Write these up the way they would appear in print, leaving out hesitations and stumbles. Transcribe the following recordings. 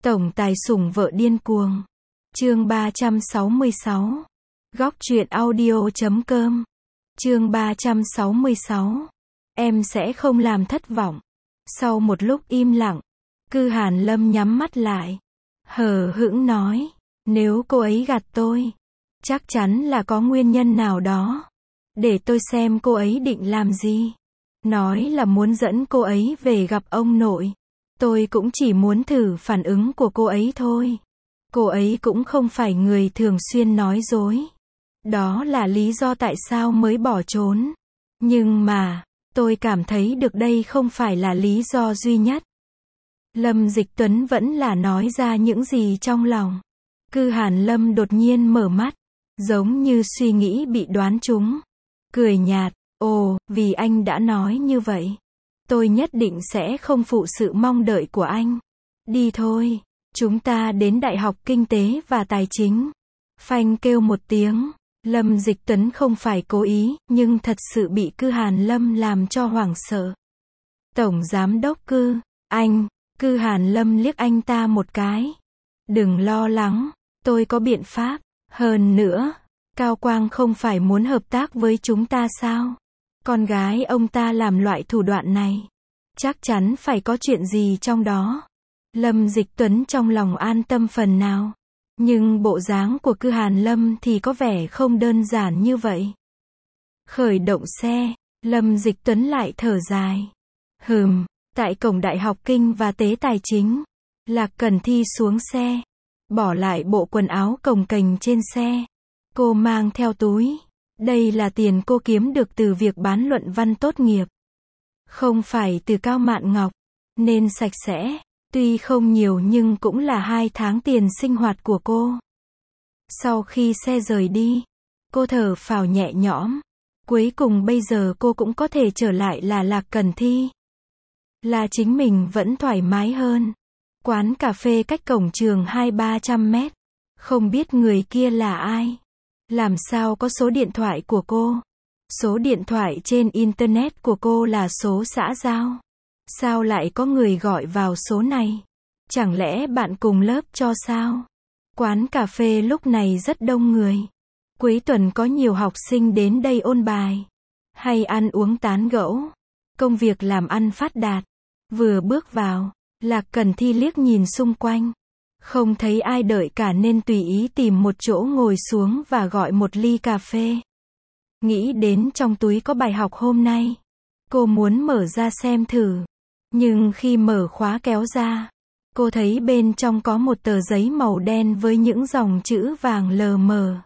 Tổng tài sủng vợ điên cuồng. Chương 366. Góc truyện audio.com. Chương 366. Em sẽ không làm thất vọng. Sau một lúc im lặng, Cư Hàn Lâm nhắm mắt lại, hờ hững nói, nếu cô ấy gạt tôi, chắc chắn là có nguyên nhân nào đó. Để tôi xem cô ấy định làm gì. Nói là muốn dẫn cô ấy về gặp ông nội. Tôi cũng chỉ muốn thử phản ứng của cô ấy thôi. Cô ấy cũng không phải người thường xuyên nói dối. Đó là lý do tại sao mới bỏ trốn. Nhưng mà, tôi cảm thấy được đây không phải là lý do duy nhất. Lâm Dịch Tuấn vẫn là nói ra những gì trong lòng. Cư Hàn Lâm đột nhiên mở mắt, giống như suy nghĩ bị đoán trúng. Cười nhạt, ồ, vì anh đã nói như vậy, tôi nhất định sẽ không phụ sự mong đợi của anh. Đi thôi, chúng ta đến Đại học Kinh tế và Tài chính. Phanh kêu một tiếng, Lâm Dịch Tuấn không phải cố ý, nhưng thật sự bị Cư Hàn Lâm làm cho hoảng sợ. Tổng giám đốc Cư, anh, Cư Hàn Lâm liếc anh ta một cái. Đừng lo lắng, tôi có biện pháp. Hơn nữa, Cao Quang không phải muốn hợp tác với chúng ta sao? Con gái ông ta làm loại thủ đoạn này, chắc chắn phải có chuyện gì trong đó. Lâm Dịch Tuấn trong lòng an tâm phần nào. Nhưng bộ dáng của Cư Hàn Lâm thì có vẻ không đơn giản như vậy. Khởi động xe, Lâm Dịch Tuấn lại thở dài. Tại cổng Đại học Kinh và Tế Tài chính, Lạc Cần Thi xuống xe, bỏ lại bộ quần áo cồng kềnh trên xe. Cô mang theo túi. Đây là tiền cô kiếm được từ việc bán luận văn tốt nghiệp. Không phải từ Cao Mạn Ngọc, nên sạch sẽ. Tuy không nhiều nhưng cũng là 2 tháng tiền sinh hoạt của cô. Sau khi xe rời đi, cô thở phào nhẹ nhõm. Cuối cùng bây giờ cô cũng có thể trở lại là Lạc Cần Thi. Là chính mình vẫn thoải mái hơn. Quán cà phê cách cổng trường 200-300 mét. Không biết người kia là ai. Làm sao có số điện thoại của cô? Số điện thoại trên Internet của cô là số xã giao. Sao lại có người gọi vào số này? Chẳng lẽ bạn cùng lớp cho sao? Quán cà phê lúc này rất đông người. Cuối tuần có nhiều học sinh đến đây ôn bài, hay ăn uống tán gẫu. Công việc làm ăn phát đạt. Vừa bước vào, Lạc Cần Thi liếc nhìn xung quanh. Không thấy ai đợi cả nên tùy ý tìm một chỗ ngồi xuống và gọi một ly cà phê. Nghĩ đến trong túi có bài học hôm nay. Cô muốn mở ra xem thử. Nhưng khi mở khóa kéo ra, cô thấy bên trong có một tờ giấy màu đen với những dòng chữ vàng lờ mờ.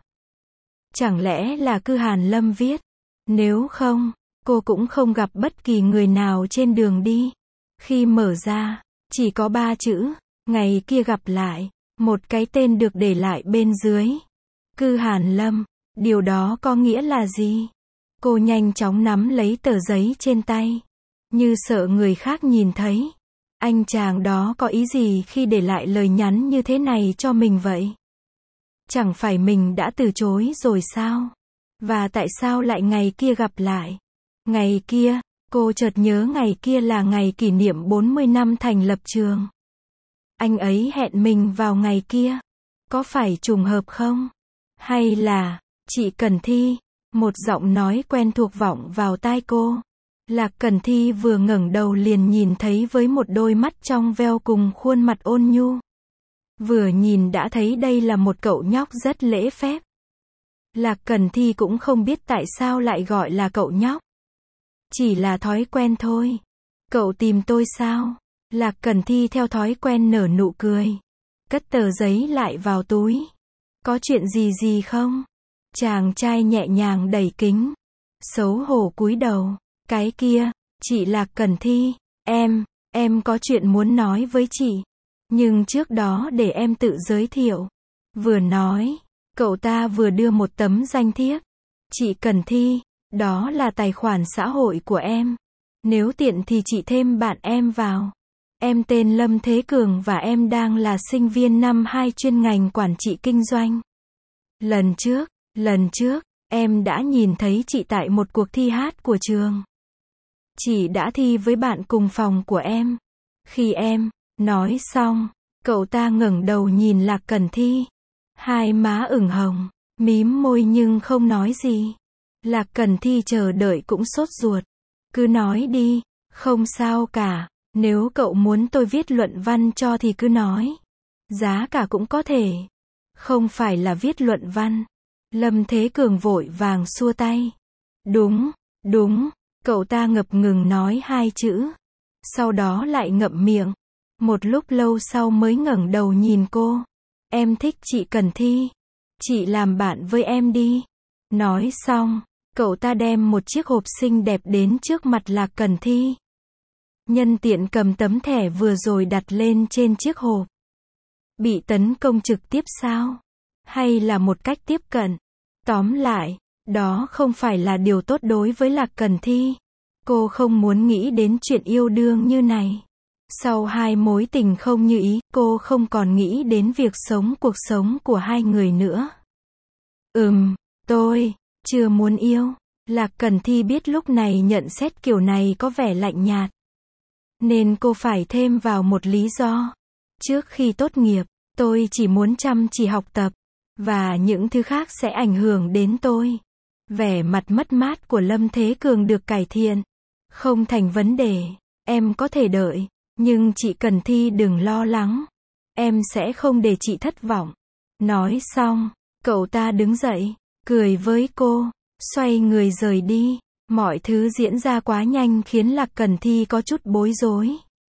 Chẳng lẽ là Cư Hàn Lâm viết? Nếu không, cô cũng không gặp bất kỳ người nào trên đường đi. Khi mở ra, chỉ có 3 chữ, ngày kia gặp lại. Một cái tên được để lại bên dưới. Cư Hàn Lâm, điều đó có nghĩa là gì? Cô nhanh chóng nắm lấy tờ giấy trên tay, như sợ người khác nhìn thấy. Anh chàng đó có ý gì khi để lại lời nhắn như thế này cho mình vậy? Chẳng phải mình đã từ chối rồi sao? Và tại sao lại ngày kia gặp lại? Ngày kia, cô chợt nhớ ngày kia là ngày kỷ niệm 40 năm thành lập trường. Anh ấy hẹn mình vào ngày kia. Có phải trùng hợp không? Hay là, chị Cần Thi? Một giọng nói quen thuộc vọng vào tai cô. Lạc Cần Thi vừa ngẩng đầu liền nhìn thấy với một đôi mắt trong veo cùng khuôn mặt ôn nhu. Vừa nhìn đã thấy đây là một cậu nhóc rất lễ phép. Lạc Cần Thi cũng không biết tại sao lại gọi là cậu nhóc. Chỉ là thói quen thôi. Cậu tìm tôi sao? Lạc Cần Thi theo thói quen nở nụ cười. Cất tờ giấy lại vào túi. Có chuyện gì không? Chàng trai nhẹ nhàng đẩy kính. Xấu hổ cúi đầu. Cái kia, chị Lạc Cần Thi, em có chuyện muốn nói với chị. Nhưng trước đó để em tự giới thiệu. Vừa nói, cậu ta vừa đưa một tấm danh thiếp. Chị Cần Thi, đó là tài khoản xã hội của em. Nếu tiện thì chị thêm bạn em vào. Em tên Lâm Thế Cường và em đang là sinh viên năm 2 chuyên ngành quản trị kinh doanh. Lần trước, em đã nhìn thấy chị tại một cuộc thi hát của trường. Chị đã thi với bạn cùng phòng của em. Khi em nói xong, Cậu ta ngẩng đầu nhìn Lạc Cẩn Thi. Hai má ửng hồng, mím môi nhưng không nói gì. Lạc Cẩn Thi chờ đợi cũng sốt ruột. Cứ nói đi, không sao cả, nếu cậu muốn tôi viết luận văn cho thì cứ nói. Giá cả cũng có thể. Không phải là viết luận văn. Lâm Thế Cường vội vàng xua tay. Đúng, cậu ta ngập ngừng nói hai chữ. Sau đó lại ngậm miệng. Một lúc lâu sau mới ngẩng đầu nhìn cô. Em thích chị Cẩn Thi. Chị làm bạn với em đi. Nói xong, cậu ta đem một chiếc hộp xinh đẹp đến trước mặt Lạc Cẩn Thi. Nhân tiện cầm tấm thẻ vừa rồi đặt lên trên chiếc hộp. Bị tấn công trực tiếp sao? Hay là một cách tiếp cận? Tóm lại, đó không phải là điều tốt đối với Lạc Cẩn Thi. Cô không muốn nghĩ đến chuyện yêu đương như này. Sau hai mối tình không như ý, cô không còn nghĩ đến việc sống cuộc sống của hai người nữa. Tôi chưa muốn yêu. Lạc Cẩn Thi biết lúc này nhận xét kiểu này có vẻ lạnh nhạt. Nên cô phải thêm vào một lý do. Trước khi tốt nghiệp, tôi chỉ muốn chăm chỉ học tập. Và những thứ khác sẽ ảnh hưởng đến tôi. Vẻ mặt mất mát của Lâm Thế Cường được cải thiện. Không thành vấn đề, em có thể đợi. Nhưng chị Cẩn Thi đừng lo lắng. Em sẽ không để chị thất vọng. Nói xong, cậu ta đứng dậy, cười với cô, xoay người rời đi. Mọi thứ diễn ra quá nhanh khiến Lạc Cẩn Thi có chút bối rối.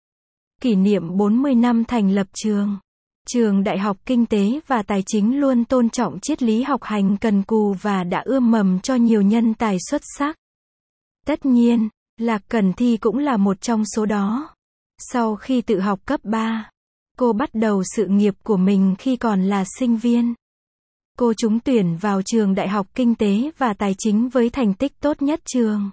Kỷ niệm 40 năm thành lập trường. Trường Đại học Kinh tế và Tài chính luôn tôn trọng triết lý học hành cần cù và đã ươm mầm cho nhiều nhân tài xuất sắc. Tất nhiên, Lạc Cẩn Thi cũng là một trong số đó. Sau khi tự học cấp 3, cô bắt đầu sự nghiệp của mình khi còn là sinh viên. Cô trúng tuyển vào trường Đại học Kinh tế và Tài chính với thành tích tốt nhất trường.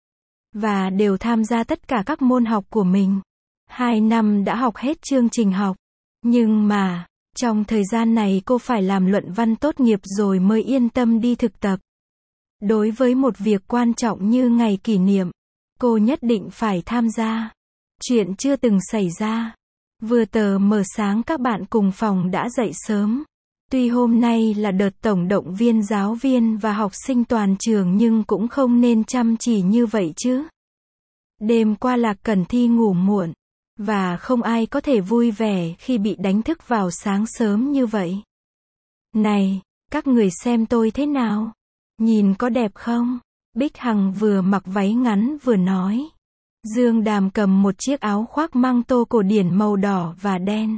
Và đều tham gia tất cả các môn học của mình. 2 năm đã học hết chương trình học. Nhưng mà, trong thời gian này cô phải làm luận văn tốt nghiệp rồi mới yên tâm đi thực tập. Đối với một việc quan trọng như ngày kỷ niệm, cô nhất định phải tham gia. Chuyện chưa từng xảy ra. Vừa tờ mờ sáng các bạn cùng phòng đã dậy sớm. Tuy hôm nay là đợt tổng động viên giáo viên và học sinh toàn trường nhưng cũng không nên chăm chỉ như vậy chứ. Đêm qua Lạc Cẩn Thi ngủ muộn. Và không ai có thể vui vẻ khi bị đánh thức vào sáng sớm như vậy. Này, các người xem tôi thế nào? Nhìn có đẹp không? Bích Hằng vừa mặc váy ngắn vừa nói. Dương Đàm cầm một chiếc áo khoác măng tô cổ điển màu đỏ và đen.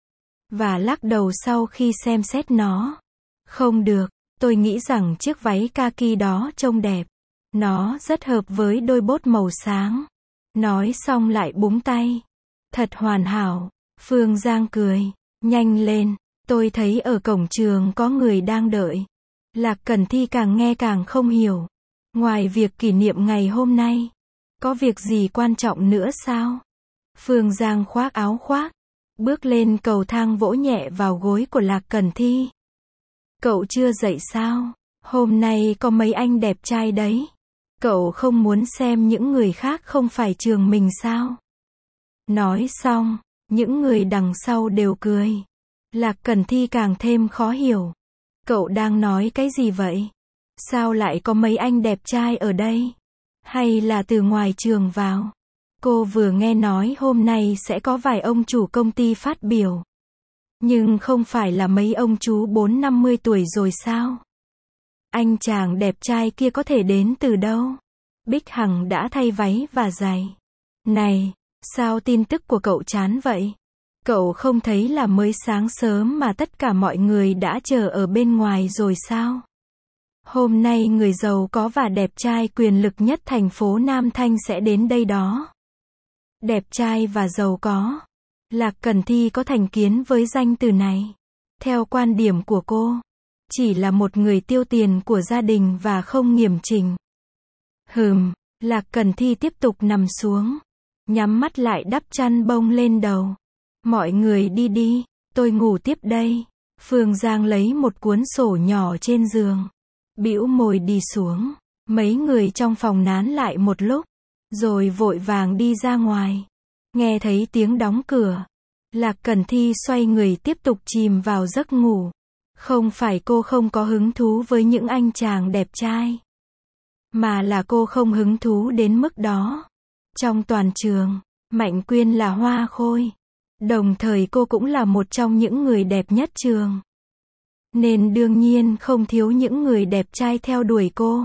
Và lắc đầu sau khi xem xét nó. Không được, tôi nghĩ rằng chiếc váy kaki đó trông đẹp. Nó rất hợp với đôi bốt màu sáng. Nói xong lại búng tay. Thật hoàn hảo. Phương Giang cười. Nhanh lên, tôi thấy ở cổng trường có người đang đợi. Lạc Cẩn Thi càng nghe càng không hiểu. Ngoài việc kỷ niệm ngày hôm nay, có việc gì quan trọng nữa sao? Phương Giang khoác áo khoác, bước lên cầu thang vỗ nhẹ vào gối của Lạc Cẩn Thi. Cậu chưa dậy sao? Hôm nay có mấy anh đẹp trai đấy. Cậu không muốn xem những người khác không phải trường mình sao? Nói xong, những người đằng sau đều cười. Lạc Cẩn Thi càng thêm khó hiểu. Cậu đang nói cái gì vậy? Sao lại có mấy anh đẹp trai ở đây? Hay là từ ngoài trường vào? Cô vừa nghe nói hôm nay sẽ có vài ông chủ công ty phát biểu. Nhưng không phải là mấy ông chú 40-50 tuổi rồi sao? Anh chàng đẹp trai kia có thể đến từ đâu? Bích Hằng đã thay váy và giày. Này, sao tin tức của cậu chán vậy? Cậu không thấy là mới sáng sớm mà tất cả mọi người đã chờ ở bên ngoài rồi sao? Hôm nay người giàu có và đẹp trai quyền lực nhất thành phố Nam Thanh sẽ đến đây đó. Đẹp trai và giàu có. Lạc Cẩn Thi có thành kiến với danh từ này. Theo quan điểm của cô, chỉ là một người tiêu tiền của gia đình và không nghiêm chỉnh. Lạc Cẩn Thi tiếp tục nằm xuống. Nhắm mắt lại đắp chăn bông lên đầu. Mọi người đi đi, tôi ngủ tiếp đây. Phương Giang lấy một cuốn sổ nhỏ trên giường. Bĩu môi đi xuống. Mấy người trong phòng nán lại một lúc. Rồi vội vàng đi ra ngoài. Nghe thấy tiếng đóng cửa. Lạc Cẩn Thi xoay người tiếp tục chìm vào giấc ngủ. Không phải cô không có hứng thú với những anh chàng đẹp trai, mà là cô không hứng thú đến mức đó. Trong toàn trường, Mạnh Quyên là hoa khôi. Đồng thời cô cũng là một trong những người đẹp nhất trường. Nên đương nhiên không thiếu những người đẹp trai theo đuổi cô.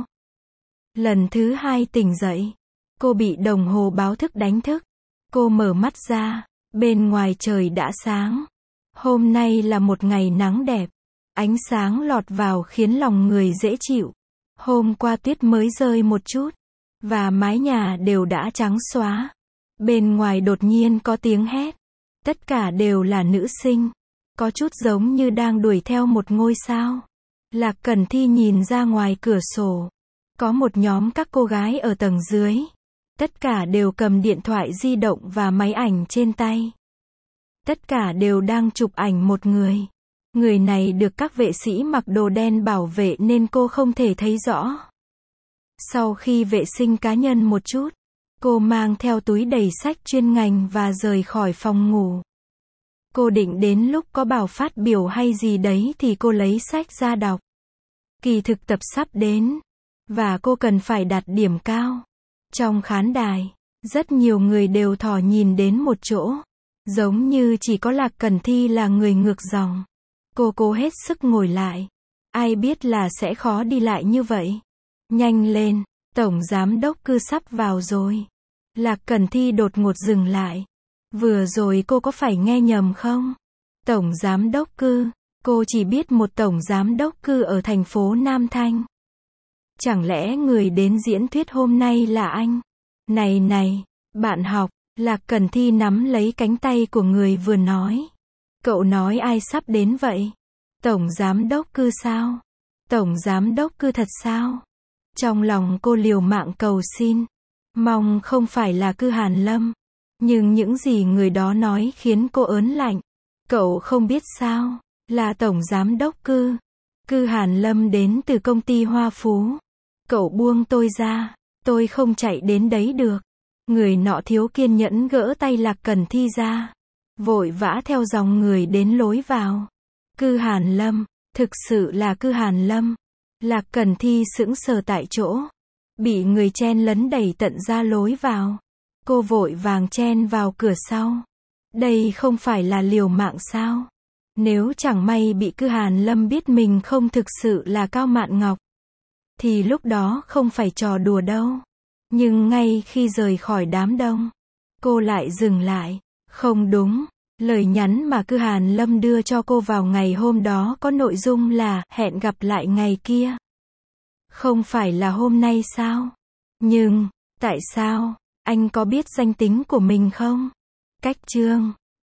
Lần thứ 2 tỉnh dậy, cô bị đồng hồ báo thức đánh thức. Cô mở mắt ra, bên ngoài trời đã sáng. Hôm nay là một ngày nắng đẹp. Ánh sáng lọt vào khiến lòng người dễ chịu. Hôm qua tuyết mới rơi một chút, và mái nhà đều đã trắng xóa. Bên ngoài đột nhiên có tiếng hét. Tất cả đều là nữ sinh. Có chút giống như đang đuổi theo một ngôi sao. Lạc Cẩn Thi nhìn ra ngoài cửa sổ. Có một nhóm các cô gái ở tầng dưới. Tất cả đều cầm điện thoại di động và máy ảnh trên tay. Tất cả đều đang chụp ảnh một người. Người này được các vệ sĩ mặc đồ đen bảo vệ nên cô không thể thấy rõ. Sau khi vệ sinh cá nhân một chút, cô mang theo túi đầy sách chuyên ngành và rời khỏi phòng ngủ. Cô định đến lúc có bài phát biểu hay gì đấy thì cô lấy sách ra đọc. Kỳ thực tập sắp đến, và cô cần phải đạt điểm cao. Trong khán đài, rất nhiều người đều thò nhìn đến một chỗ. Giống như chỉ có Lạc Cẩn Thi là người ngược dòng. Cô cố hết sức ngồi lại. Ai biết là sẽ khó đi lại như vậy. Nhanh lên, Tổng Giám Đốc Cư sắp vào rồi. Lạc Cẩn Thi đột ngột dừng lại. Vừa rồi cô có phải nghe nhầm không? Tổng Giám Đốc Cư, cô chỉ biết một Tổng Giám Đốc Cư ở thành phố Nam Thanh. Chẳng lẽ người đến diễn thuyết hôm nay là anh? Này này, bạn học, Lạc Cẩn Thi nắm lấy cánh tay của người vừa nói. Cậu nói ai sắp đến vậy? Tổng Giám Đốc Cư sao? Tổng Giám Đốc Cư thật sao? Trong lòng cô liều mạng cầu xin. Mong không phải là Cư Hàn Lâm. Nhưng những gì người đó nói khiến cô ớn lạnh. Cậu không biết sao? Là Tổng Giám Đốc Cư. Cư Hàn Lâm đến từ công ty Hoa Phú. Cậu buông tôi ra. Tôi không chạy đến đấy được. Người nọ thiếu kiên nhẫn gỡ tay Lạc Cẩn Thi ra. Vội vã theo dòng người đến lối vào. Cư Hàn Lâm, thực sự là Cư Hàn Lâm. Lạc Cẩn Thi sững sờ tại chỗ. Bị người chen lấn đẩy tận ra lối vào. Cô vội vàng chen vào cửa sau. Đây không phải là liều mạng sao? Nếu chẳng may bị Cư Hàn Lâm biết mình không thực sự là Cao Mạn Ngọc, thì lúc đó không phải trò đùa đâu. Nhưng ngay khi rời khỏi đám đông, cô lại dừng lại. Không đúng, lời nhắn mà Cư Hàn Lâm đưa cho cô vào ngày hôm đó có nội dung là hẹn gặp lại ngày kia. Không phải là hôm nay sao? Nhưng, tại sao? Anh có biết danh tính của mình không? Cách chương